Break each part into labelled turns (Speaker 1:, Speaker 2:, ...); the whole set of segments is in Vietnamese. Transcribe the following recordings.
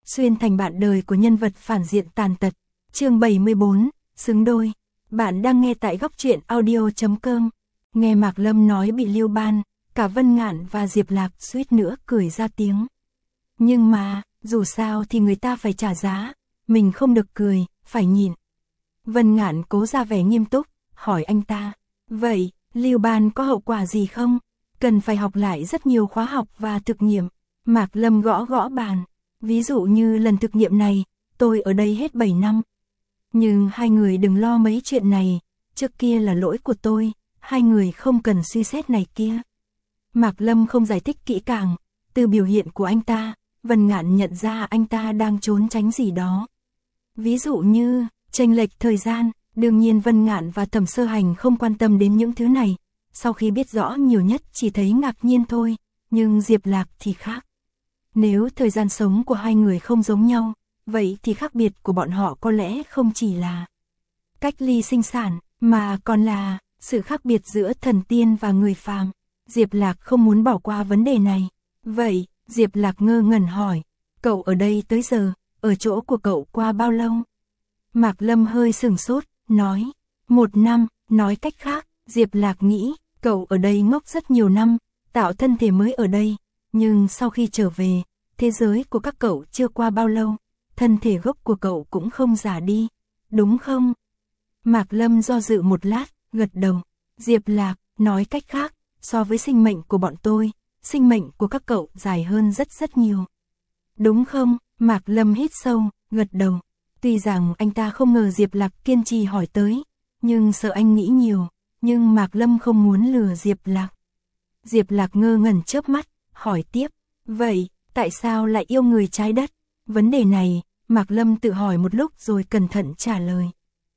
Speaker 1: xuyên thành bạn đời của nhân vật phản diện tàn tật. Chương 74, xứng đôi. Bạn đang nghe tại góc truyện audio.com. Nghe Mạc Lâm nói bị Lưu Ban, cả Vân Ngạn và Diệp Lạc suýt nữa cười ra tiếng. Nhưng mà, dù sao thì người ta phải trả giá, mình không được cười, phải nhịn. Vân Ngạn cố ra vẻ nghiêm túc, hỏi anh ta, vậy, Lưu Ban có hậu quả gì không? Cần phải học lại rất nhiều khóa học và thực nghiệm. Mạc Lâm gõ gõ bàn, ví dụ như lần thực nghiệm này, tôi ở đây hết 7 năm. Nhưng hai người đừng lo mấy chuyện này, trước kia là lỗi của tôi, hai người không cần suy xét này kia. Mạc Lâm không giải thích kỹ càng, từ biểu hiện của anh ta, Vân Ngạn nhận ra anh ta đang trốn tránh gì đó. Ví dụ như, chênh lệch thời gian, đương nhiên Vân Ngạn và Thẩm Sơ Hành không quan tâm đến những thứ này, sau khi biết rõ nhiều nhất chỉ thấy ngạc nhiên thôi, nhưng Diệp Lạc thì khác. Nếu thời gian sống của hai người không giống nhau, vậy thì khác biệt của bọn họ có lẽ không chỉ là cách ly sinh sản, mà còn là sự khác biệt giữa thần tiên và người phàm. Diệp Lạc không muốn bỏ qua vấn đề này. Vậy, Diệp Lạc ngơ ngẩn hỏi, cậu ở đây tới giờ, ở chỗ của cậu qua bao lâu? Mạc Lâm hơi sửng sốt, nói, 1 năm, nói cách khác, Diệp Lạc nghĩ, cậu ở đây ngốc rất nhiều năm, tạo thân thể mới ở đây, nhưng sau khi trở về, thế giới của các cậu chưa qua bao lâu, thân thể gốc của cậu cũng không già đi, đúng không? Mạc Lâm do dự một lát, gật đầu, Diệp Lạc, nói cách khác, so với sinh mệnh của bọn tôi, sinh mệnh của các cậu dài hơn rất nhiều. Đúng không? Mạc Lâm hít sâu, gật đầu. Tuy rằng anh ta không ngờ Diệp Lạc kiên trì hỏi tới, nhưng sợ anh nghĩ nhiều, nhưng Mạc Lâm không muốn lừa Diệp Lạc. Diệp Lạc ngơ ngẩn chớp mắt, hỏi tiếp, vậy, tại sao lại yêu người trái đất? Vấn đề này, Mạc Lâm tự hỏi một lúc rồi cẩn thận trả lời.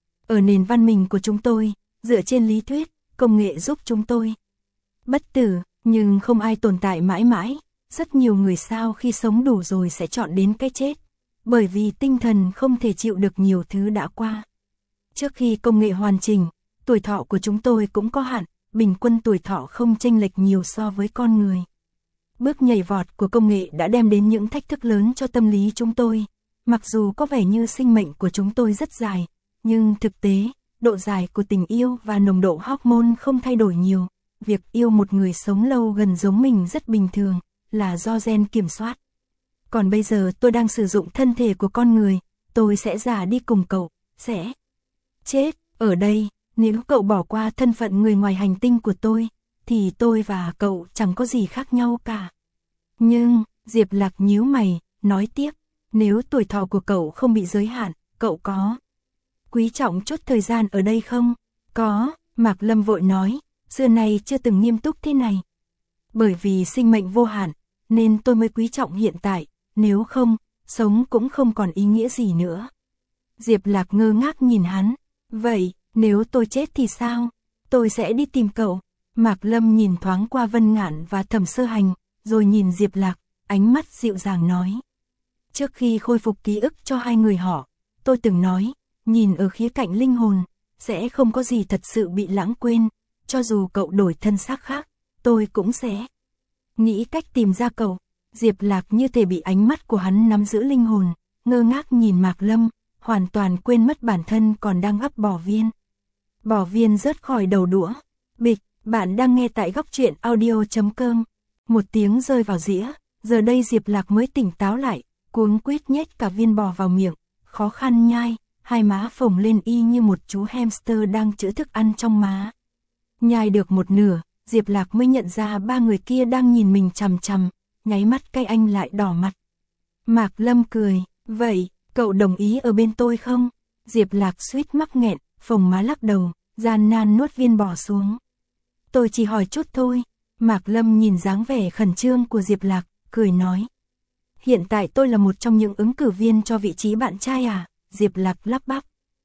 Speaker 1: Ở nền văn minh của chúng tôi, dựa trên lý thuyết, công nghệ giúp chúng tôi bất tử, nhưng không ai tồn tại mãi mãi. Rất nhiều người sau khi sống đủ rồi sẽ chọn đến cái chết, bởi vì tinh thần không thể chịu được nhiều thứ đã qua. Trước khi công nghệ hoàn chỉnh, tuổi thọ của chúng tôi cũng có hạn, bình quân tuổi thọ không chênh lệch nhiều so với con người. Bước nhảy vọt của công nghệ đã đem đến những thách thức lớn cho tâm lý chúng tôi. Mặc dù có vẻ như sinh mệnh của chúng tôi rất dài, nhưng thực tế, độ dài của tình yêu và nồng độ hormone không thay đổi nhiều. Việc yêu một người sống lâu gần giống mình rất bình thường, là do gen kiểm soát. Còn bây giờ tôi đang sử dụng thân thể của con người, tôi sẽ già đi cùng cậu, sẽ chết ở đây. Nếu cậu bỏ qua thân phận người ngoài hành tinh của tôi, thì tôi và cậu chẳng có gì khác nhau cả. Nhưng, Diệp Lạc nhíu mày, nói tiếp, nếu tuổi thọ của cậu không bị giới hạn, cậu có quý trọng chút thời gian ở đây không? Có, Mạc Lâm vội nói, xưa nay chưa từng nghiêm túc thế này. Bởi vì sinh mệnh vô hạn, nên tôi mới quý trọng hiện tại, nếu không, sống cũng không còn ý nghĩa gì nữa. Diệp Lạc ngơ ngác nhìn hắn, vậy, nếu tôi chết thì sao? Tôi sẽ đi tìm cậu. Mạc Lâm nhìn thoáng qua Vân Ngạn và Thẩm Sơ Hành, rồi nhìn Diệp Lạc, ánh mắt dịu dàng nói. Trước khi khôi phục ký ức cho hai người họ, tôi từng nói, nhìn ở khía cạnh linh hồn, sẽ không có gì thật sự bị lãng quên, cho dù cậu đổi thân xác khác, tôi cũng sẽ nghĩ cách tìm ra cậu. Diệp Lạc như thể bị ánh mắt của hắn nắm giữ linh hồn, ngơ ngác nhìn Mạc Lâm, hoàn toàn quên mất bản thân còn đang gắp bò viên. Bò viên rớt khỏi đầu đũa. Bịch, bạn đang nghe tại góc truyện audio.com. Một tiếng rơi vào dĩa, giờ đây Diệp Lạc mới tỉnh táo lại, cuống quýt nhét cả viên bò vào miệng, khó khăn nhai, hai má phồng lên y như một chú hamster đang trữ thức ăn trong má. Nhai được một nửa, Diệp Lạc mới nhận ra ba người kia đang nhìn mình chằm chằm, nháy mắt cái anh lại đỏ mặt. Mạc Lâm cười, vậy, cậu đồng ý ở bên tôi không? Diệp Lạc suýt mắc nghẹn, phồng má lắc đầu, gian nan nuốt viên bò xuống. Tôi chỉ hỏi chút thôi. Mạc Lâm nhìn dáng vẻ khẩn trương của Diệp Lạc, cười nói. Hiện tại tôi là một trong những ứng cử viên cho vị trí bạn trai à? Diệp Lạc lắp bắp.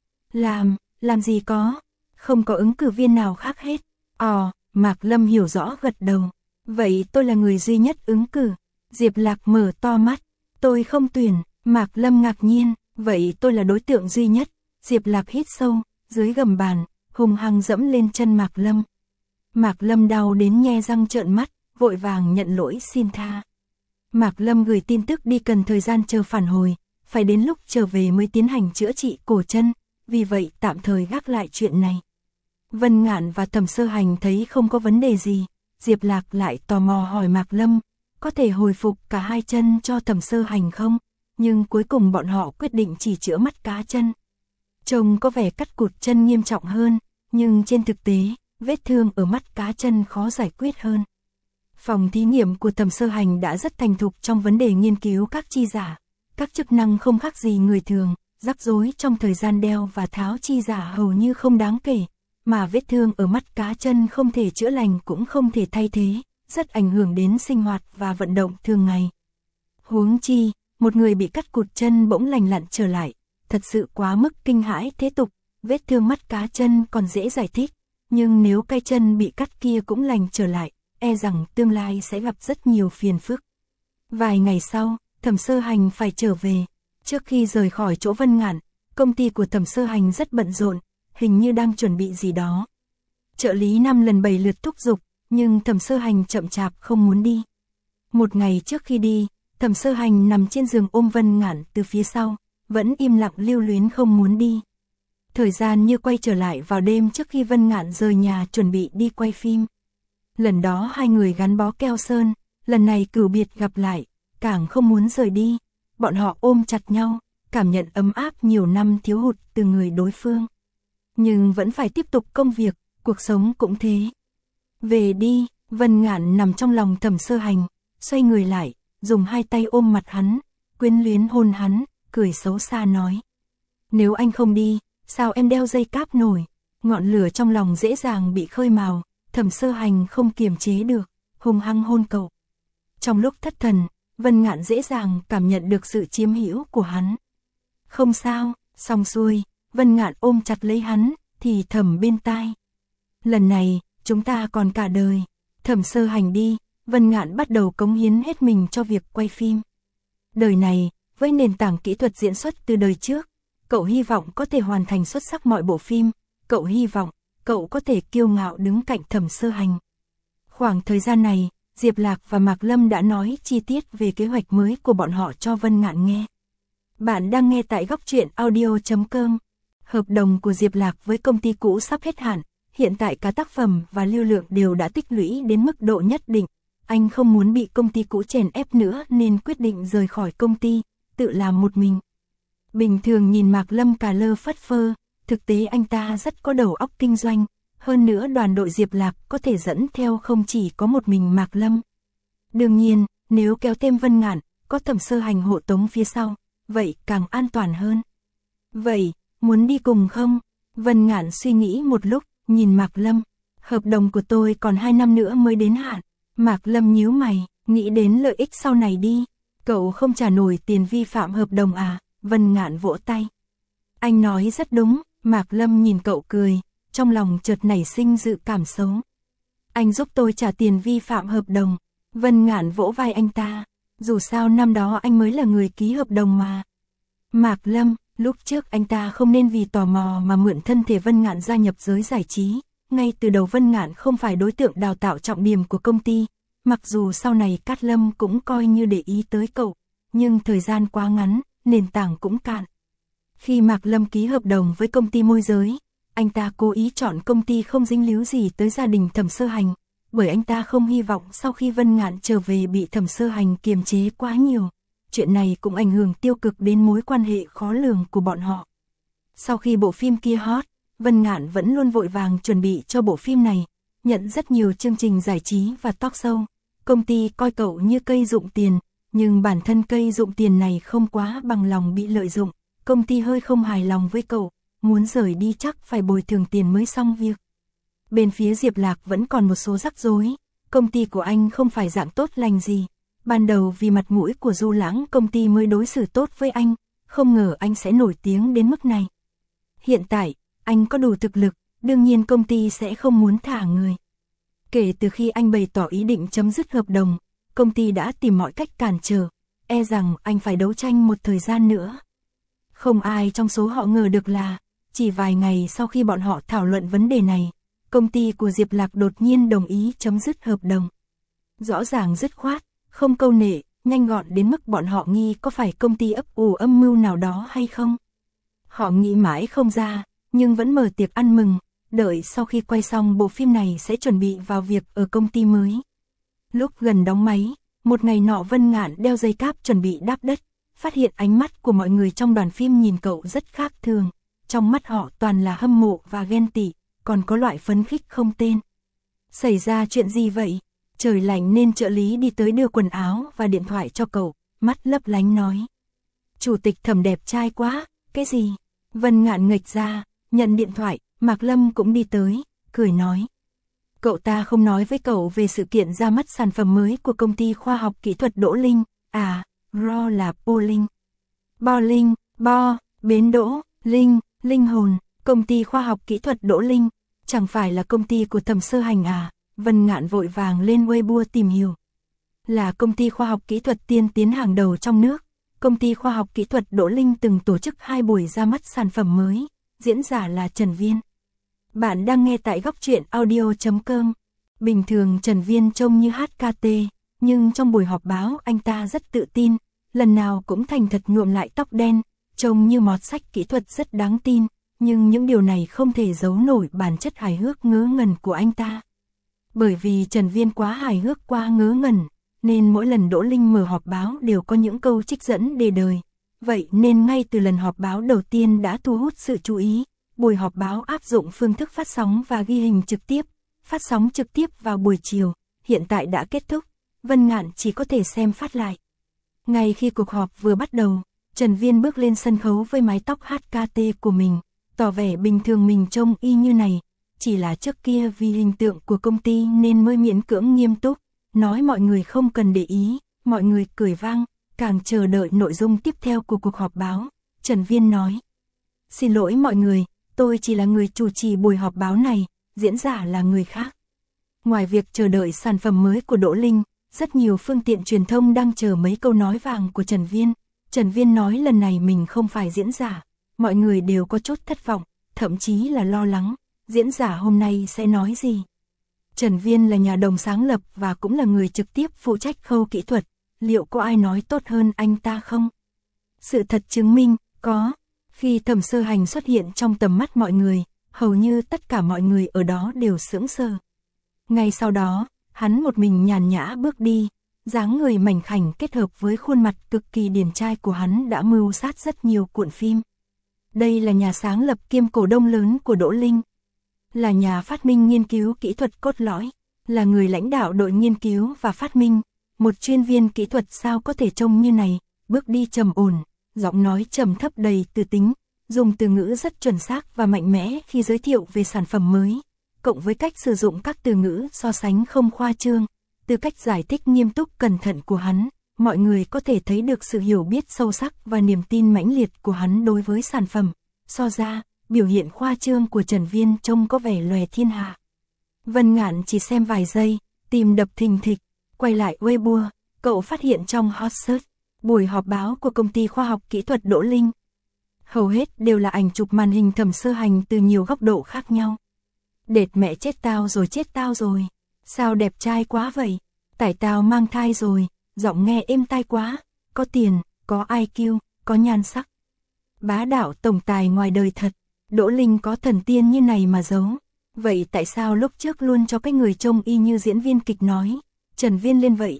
Speaker 1: Làm gì có? Không có ứng cử viên nào khác hết. Mạc Lâm hiểu rõ gật đầu. Vậy tôi là người duy nhất ứng cử. Diệp Lạc mở to mắt. Tôi không tuyển. Mạc Lâm ngạc nhiên. Vậy tôi là đối tượng duy nhất. Diệp Lạc hít sâu, dưới gầm bàn, hùng hăng dẫm lên chân Mạc Lâm. Mạc Lâm đau đến nhe răng trợn mắt, vội vàng nhận lỗi xin tha. Mạc Lâm gửi tin tức đi cần thời gian chờ phản hồi, phải đến lúc trở về mới tiến hành chữa trị cổ chân, vì vậy tạm thời gác lại chuyện này. Vân Ngạn và Thẩm Sơ Hành thấy không có vấn đề gì, Diệp Lạc lại tò mò hỏi Mạc Lâm, có thể hồi phục cả hai chân cho Thẩm Sơ Hành không? Nhưng cuối cùng bọn họ quyết định chỉ chữa mắt cá chân. Trông có vẻ cắt cụt chân nghiêm trọng hơn, nhưng trên thực tế, vết thương ở mắt cá chân khó giải quyết hơn. Phòng thí nghiệm của Thẩm Sơ Hành đã rất thành thục trong vấn đề nghiên cứu các chi giả, các chức năng không khác gì người thường, rắc rối trong thời gian đeo và tháo chi giả hầu như không đáng kể, mà vết thương ở mắt cá chân không thể chữa lành cũng không thể thay thế, rất ảnh hưởng đến sinh hoạt và vận động thường ngày. Huống chi, một người bị cắt cụt chân bỗng lành lặn trở lại, thật sự quá mức kinh hãi thế tục, vết thương mắt cá chân còn dễ giải thích, nhưng nếu cái chân bị cắt kia cũng lành trở lại, e rằng tương lai sẽ gặp rất nhiều phiền phức. Vài ngày sau, Thẩm Sơ Hành phải trở về. Trước khi rời khỏi chỗ Vân Ngạn, công ty của Thẩm Sơ Hành rất bận rộn, hình như đang chuẩn bị gì đó. Trợ lý 5 lần 7 lượt thúc giục, nhưng Thẩm Sơ Hành chậm chạp không muốn đi. Một ngày trước khi đi, Thẩm Sơ Hành nằm trên giường ôm Vân Ngạn từ phía sau, vẫn im lặng lưu luyến không muốn đi. Thời gian như quay trở lại vào đêm trước khi Vân Ngạn rời nhà chuẩn bị đi quay phim. Lần đó hai người gắn bó keo sơn, lần này cửu biệt gặp lại, càng không muốn rời đi. Bọn họ ôm chặt nhau, cảm nhận ấm áp nhiều năm thiếu hụt từ người đối phương. Nhưng vẫn phải tiếp tục công việc, cuộc sống cũng thế. Về đi, Vân Ngạn nằm trong lòng Thẩm Sơ Hành, xoay người lại, dùng hai tay ôm mặt hắn, quyến luyến hôn hắn, cười xấu xa nói. Nếu anh không đi, sao em đeo dây cáp nổi? Ngọn lửa trong lòng dễ dàng bị khơi mào, Thẩm Sơ Hành không kiềm chế được, hung hăng hôn cậu. Trong lúc thất thần, Vân Ngạn dễ dàng cảm nhận được sự chiếm hữu của hắn. Không sao, xong xuôi, Vân Ngạn ôm chặt lấy hắn, thì thầm bên tai. Lần này, chúng ta còn cả đời. Thẩm Sơ Hành đi, Vân Ngạn bắt đầu cống hiến hết mình cho việc quay phim. Đời này, với nền tảng kỹ thuật diễn xuất từ đời trước, cậu hy vọng có thể hoàn thành xuất sắc mọi bộ phim, cậu hy vọng, cậu có thể kiêu ngạo đứng cạnh Thẩm Sơ Hành. Khoảng thời gian này, Diệp Lạc và Mạc Lâm đã nói chi tiết về kế hoạch mới của bọn họ cho Vân Ngạn nghe. Bạn đang nghe tại góc truyện audio.com. Hợp đồng của Diệp Lạc với công ty cũ sắp hết hạn, hiện tại cả tác phẩm và lưu lượng đều đã tích lũy đến mức độ nhất định. Anh không muốn bị công ty cũ chèn ép nữa nên quyết định rời khỏi công ty, tự làm một mình. Bình thường nhìn Mạc Lâm cà lơ phất phơ, thực tế anh ta rất có đầu óc kinh doanh. Hơn nữa đoàn đội Diệp Lạc có thể dẫn theo không chỉ có một mình Mạc Lâm. Đương nhiên, nếu kéo thêm Vân Ngạn, có Thẩm Sơ Hành hộ tống phía sau, vậy càng an toàn hơn. Vậy, muốn đi cùng không? Vân Ngạn suy nghĩ một lúc, nhìn Mạc Lâm. Hợp đồng của tôi còn 2 năm nữa mới đến hạn. Mạc Lâm nhíu mày, nghĩ đến lợi ích sau này đi. Cậu không trả nổi tiền vi phạm hợp đồng à? Vân Ngạn vỗ tay. Anh nói rất đúng, Mạc Lâm nhìn cậu cười. Trong lòng chợt nảy sinh dự cảm xấu. Anh giúp tôi trả tiền vi phạm hợp đồng. Vân Ngạn vỗ vai anh ta. Dù sao năm đó anh mới là người ký hợp đồng mà. Mạc Lâm, lúc trước anh ta không nên vì tò mò mà mượn thân thể Vân Ngạn gia nhập giới giải trí. Ngay từ đầu Vân Ngạn không phải đối tượng đào tạo trọng điểm của công ty. Mặc dù sau này Cát Lâm cũng coi như để ý tới cậu. Nhưng thời gian quá ngắn, nền tảng cũng cạn. Khi Mạc Lâm ký hợp đồng với công ty môi giới, anh ta cố ý chọn công ty không dính líu gì tới gia đình Thẩm Sơ Hành, bởi anh ta không hy vọng sau khi Vân Ngạn trở về bị Thẩm Sơ Hành kiềm chế quá nhiều. Chuyện này cũng ảnh hưởng tiêu cực đến mối quan hệ khó lường của bọn họ. Sau khi bộ phim kia hot, Vân Ngạn vẫn luôn vội vàng chuẩn bị cho bộ phim này, nhận rất nhiều chương trình giải trí và talk show. Công ty coi cậu như cây dụng tiền, nhưng bản thân cây dụng tiền này không quá bằng lòng bị lợi dụng. Công ty hơi không hài lòng với cậu. Muốn rời đi chắc phải bồi thường tiền mới xong việc. Bên phía Diệp Lạc vẫn còn một số rắc rối. Công ty của anh không phải dạng tốt lành gì. Ban đầu vì mặt mũi của Du Lãng công ty mới đối xử tốt với anh. Không ngờ anh sẽ nổi tiếng đến mức này. Hiện tại, anh có đủ thực lực. Đương nhiên công ty sẽ không muốn thả người. Kể từ khi anh bày tỏ ý định chấm dứt hợp đồng, công ty đã tìm mọi cách cản trở. E rằng anh phải đấu tranh một thời gian nữa. Không ai trong số họ ngờ được là chỉ vài ngày sau khi bọn họ thảo luận vấn đề này, công ty của Diệp Lạc đột nhiên đồng ý chấm dứt hợp đồng. Rõ ràng dứt khoát, không câu nệ, nhanh gọn đến mức bọn họ nghi có phải công ty ấp ủ âm mưu nào đó hay không. Họ nghĩ mãi không ra, nhưng vẫn mở tiệc ăn mừng, đợi sau khi quay xong bộ phim này sẽ chuẩn bị vào việc ở công ty mới. Lúc gần đóng máy, một ngày nọ Vân Ngạn đeo dây cáp chuẩn bị đáp đất, phát hiện ánh mắt của mọi người trong đoàn phim nhìn cậu rất khác thường, trong mắt họ toàn là hâm mộ và ghen tị, còn có loại phấn khích không tên. Xảy ra chuyện gì vậy? Trời lạnh nên trợ lý đi tới đưa quần áo và điện thoại cho cậu, mắt lấp lánh nói. Chủ tịch Thẩm đẹp trai quá, cái gì? Vân Ngạn nghệch ra, nhận điện thoại, Mạc Lâm cũng đi tới, cười nói. Cậu ta không nói với cậu về sự kiện ra mắt sản phẩm mới của công ty khoa học kỹ thuật Đỗ Linh, à, Ro là Bo Linh. Bo Linh, Bo, bến đỗ, Linh, linh hồn, công ty khoa học kỹ thuật Đỗ Linh, chẳng phải là công ty của Thẩm Sơ Hành à? Vân Ngạn vội vàng lên Weibo tìm hiểu. Là công ty khoa học kỹ thuật tiên tiến hàng đầu trong nước, công ty khoa học kỹ thuật Đỗ Linh từng tổ chức 2 buổi ra mắt sản phẩm mới, diễn giả là Trần Viên. Bạn đang nghe tại góc truyện audio.com. Bình thường Trần Viên trông như HKT, nhưng trong buổi họp báo anh ta rất tự tin, lần nào cũng thành thật nhuộm lại tóc đen, trông như mọt sách kỹ thuật rất đáng tin, nhưng những điều này không thể giấu nổi bản chất hài hước ngớ ngẩn của anh ta. Bởi vì Trần Viên quá hài hước quá ngớ ngẩn, nên mỗi lần Đỗ Linh mở họp báo đều có những câu trích dẫn đề đời. Vậy nên ngay từ lần họp báo đầu tiên đã thu hút sự chú ý. Buổi họp báo áp dụng phương thức phát sóng và ghi hình trực tiếp, phát sóng trực tiếp vào buổi chiều, hiện tại đã kết thúc, Vân Ngạn chỉ có thể xem phát lại. Ngay khi cuộc họp vừa bắt đầu, Trần Viên bước lên sân khấu với mái tóc HKT của mình, tỏ vẻ bình thường mình trông y như này, chỉ là trước kia vì hình tượng của công ty nên mới miễn cưỡng nghiêm túc, nói mọi người không cần để ý, mọi người cười vang, càng chờ đợi nội dung tiếp theo của cuộc họp báo. Trần Viên nói, xin lỗi mọi người, tôi chỉ là người chủ trì buổi họp báo này, diễn giả là người khác. Ngoài việc chờ đợi sản phẩm mới của Đỗ Linh, rất nhiều phương tiện truyền thông đang chờ mấy câu nói vàng của Trần Viên. Trần Viên nói lần này mình không phải diễn giả, mọi người đều có chút thất vọng, thậm chí là lo lắng, diễn giả hôm nay sẽ nói gì. Trần Viên là nhà đồng sáng lập và cũng là người trực tiếp phụ trách khâu kỹ thuật, liệu có ai nói tốt hơn anh ta không? Sự thật chứng minh, có. Khi Thẩm Sơ Hành xuất hiện trong tầm mắt mọi người, hầu như tất cả mọi người ở đó đều sững sờ. Ngay sau đó, hắn một mình nhàn nhã bước đi, dáng người mảnh khảnh kết hợp với khuôn mặt cực kỳ điển trai của hắn đã mưu sát rất nhiều cuộn phim. Đây là nhà sáng lập kiêm cổ đông lớn của Đỗ Linh, là nhà phát minh nghiên cứu kỹ thuật cốt lõi, là người lãnh đạo đội nghiên cứu và phát minh, một chuyên viên kỹ thuật sao có thể trông như này, bước đi trầm ổn, giọng nói trầm thấp đầy từ tính, dùng từ ngữ rất chuẩn xác và mạnh mẽ khi giới thiệu về sản phẩm mới, cộng với cách sử dụng các từ ngữ so sánh không khoa trương, từ cách giải thích nghiêm túc cẩn thận của hắn, mọi người có thể thấy được sự hiểu biết sâu sắc và niềm tin mãnh liệt của hắn đối với sản phẩm. So ra, biểu hiện khoa trương của Trần Viên trông có vẻ lòe thiên hạ. Vân Ngạn chỉ xem vài giây, tim đập thình thịch, quay lại Weibo, cậu phát hiện trong hot search, buổi họp báo của công ty khoa học kỹ thuật Đỗ Linh. Hầu hết đều là ảnh chụp màn hình Thẩm Sơ Hành từ nhiều góc độ khác nhau. Đệt mẹ chết tao rồi, sao đẹp trai quá vậy, tải tao mang thai rồi, giọng nghe êm tai quá, có tiền, có IQ, có nhan sắc. Bá đạo tổng tài ngoài đời thật, Đỗ Linh có thần tiên như này mà giấu. Vậy tại sao lúc trước luôn cho cái người trông y như diễn viên kịch nói, Trần Viên lên vậy,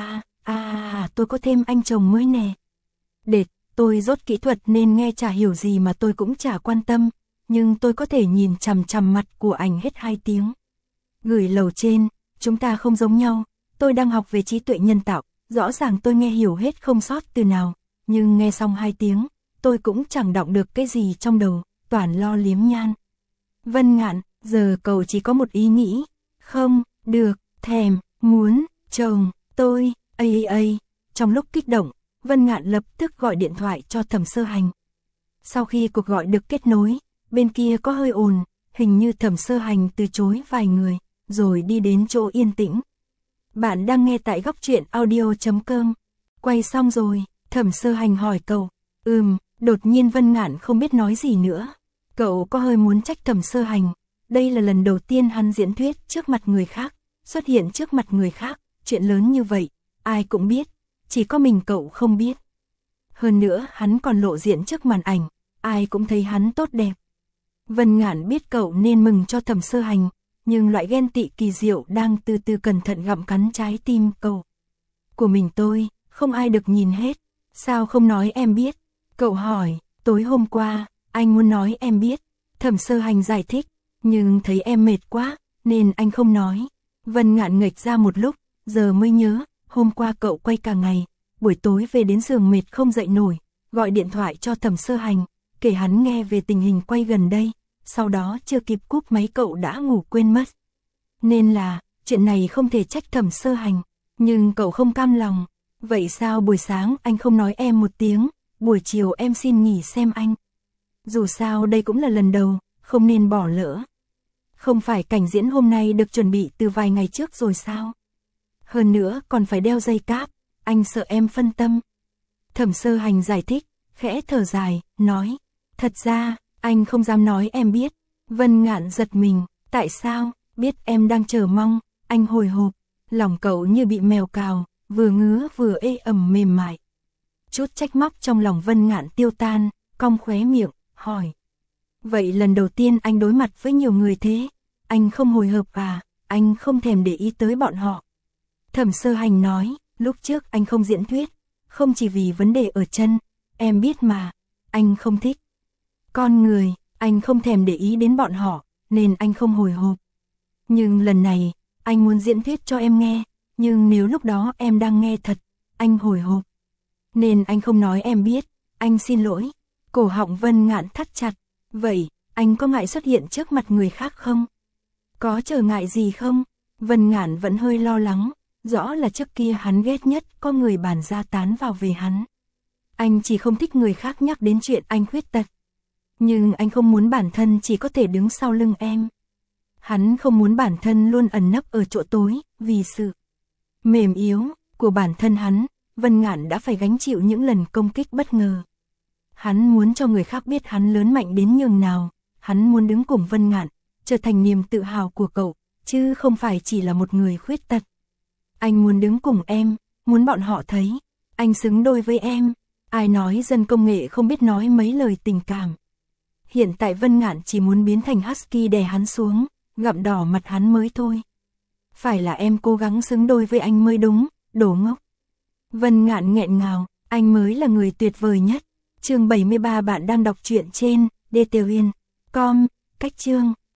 Speaker 1: tôi có thêm anh chồng mới nè. Đệt, tôi dốt kỹ thuật nên nghe chả hiểu gì mà tôi cũng chả quan tâm, nhưng tôi có thể nhìn chằm chằm mặt của ảnh hết 2 tiếng. Gửi lầu trên, chúng ta không giống nhau, tôi đang học về trí tuệ nhân tạo, rõ ràng tôi nghe hiểu hết không sót từ nào, nhưng nghe xong 2 tiếng, tôi cũng chẳng đọng được cái gì trong đầu, toàn lo liếm nhan. Vân Ngạn, giờ cậu chỉ có một ý nghĩ, không, được, thèm, muốn, chồng, tôi, Trong lúc kích động, Vân Ngạn lập tức gọi điện thoại cho Thẩm Sơ Hành. Sau khi cuộc gọi được kết nối, bên kia có hơi ồn, hình như Thẩm Sơ Hành từ chối vài người, rồi đi đến chỗ yên tĩnh. Bạn đang nghe tại góc truyện audio.com. Quay xong rồi, Thẩm Sơ Hành hỏi cậu. Đột nhiên Vân Ngạn không biết nói gì nữa. Cậu có hơi muốn trách Thẩm Sơ Hành. Đây là lần đầu tiên hắn diễn thuyết trước mặt người khác, xuất hiện trước mặt người khác, chuyện lớn như vậy, ai cũng biết. chỉ có mình cậu không biết. Hơn nữa hắn còn lộ diện trước màn ảnh, ai cũng thấy hắn tốt đẹp. Vân Ngạn biết cậu nên mừng cho Thẩm Sơ Hành, nhưng loại ghen tị kỳ diệu đang từ từ cẩn thận gặm cắn trái tim cậu. Của mình tôi, không ai được nhìn hết, sao không nói em biết? Cậu hỏi, tối hôm qua, anh muốn nói em biết. Thẩm Sơ Hành giải thích, nhưng thấy em mệt quá, nên anh không nói. Vân Ngạn nghệch ra một lúc, giờ mới nhớ, hôm qua cậu quay cả ngày, buổi tối về đến giường mệt không dậy nổi, gọi điện thoại cho Thẩm Sơ Hành, kể hắn nghe về tình hình quay gần đây, sau đó chưa kịp cúp máy cậu đã ngủ quên mất. Nên là, chuyện này không thể trách Thẩm Sơ Hành, nhưng cậu không cam lòng. Vậy sao buổi sáng anh không nói em một tiếng, buổi chiều em xin nghỉ xem anh. Dù sao đây cũng là lần đầu, không nên bỏ lỡ. Không phải cảnh diễn hôm nay được chuẩn bị từ vài ngày trước rồi sao? Hơn nữa còn phải đeo dây cáp, anh sợ em phân tâm. Thẩm Sơ Hành giải thích, khẽ thở dài, nói, thật ra, anh không dám nói em biết. Vân Ngạn giật mình, tại sao? Biết em đang chờ mong. Anh hồi hộp, lòng cậu như bị mèo cào, vừa ngứa vừa ê ẩm mềm mại. Chút trách móc trong lòng Vân Ngạn tiêu tan, cong khóe miệng, hỏi. Vậy lần đầu tiên anh đối mặt với nhiều người thế, anh không hồi hộp à, anh không thèm để ý tới bọn họ. Thẩm Sơ Hành nói, lúc trước anh không diễn thuyết, không chỉ vì vấn đề ở chân, em biết mà, anh không thích. Con người, anh không thèm để ý đến bọn họ, nên anh không hồi hộp. Nhưng lần này, anh muốn diễn thuyết cho em nghe, nhưng nếu lúc đó em đang nghe thật, anh hồi hộp. Nên anh không nói em biết, anh xin lỗi. Cổ họng Vân Ngạn thắt chặt, vậy, anh có ngại xuất hiện trước mặt người khác không? Có trở ngại gì không? Vân Ngạn vẫn hơi lo lắng, rõ là trước kia hắn ghét nhất có người bàn ra tán vào về hắn. Anh chỉ không thích người khác nhắc đến chuyện anh khuyết tật. Nhưng anh không muốn bản thân chỉ có thể đứng sau lưng em. Hắn không muốn bản thân luôn ẩn nấp ở chỗ tối, vì sự mềm yếu của bản thân hắn, Vân Ngạn đã phải gánh chịu những lần công kích bất ngờ. Hắn muốn cho người khác biết hắn lớn mạnh đến nhường nào, hắn muốn đứng cùng Vân Ngạn, trở thành niềm tự hào của cậu, chứ không phải chỉ là một người khuyết tật. Anh muốn đứng cùng em, muốn bọn họ thấy, anh xứng đôi với em. Ai nói dân công nghệ không biết nói mấy lời tình cảm. Hiện tại Vân Ngạn chỉ muốn biến thành husky đè hắn xuống, gặm đỏ mặt hắn mới thôi. Phải là em cố gắng xứng đôi với anh mới đúng, đồ ngốc. Vân Ngạn nghẹn ngào, anh mới là người tuyệt vời nhất. Chương 73 bạn đang đọc truyện trên DTVN.com, cách chương.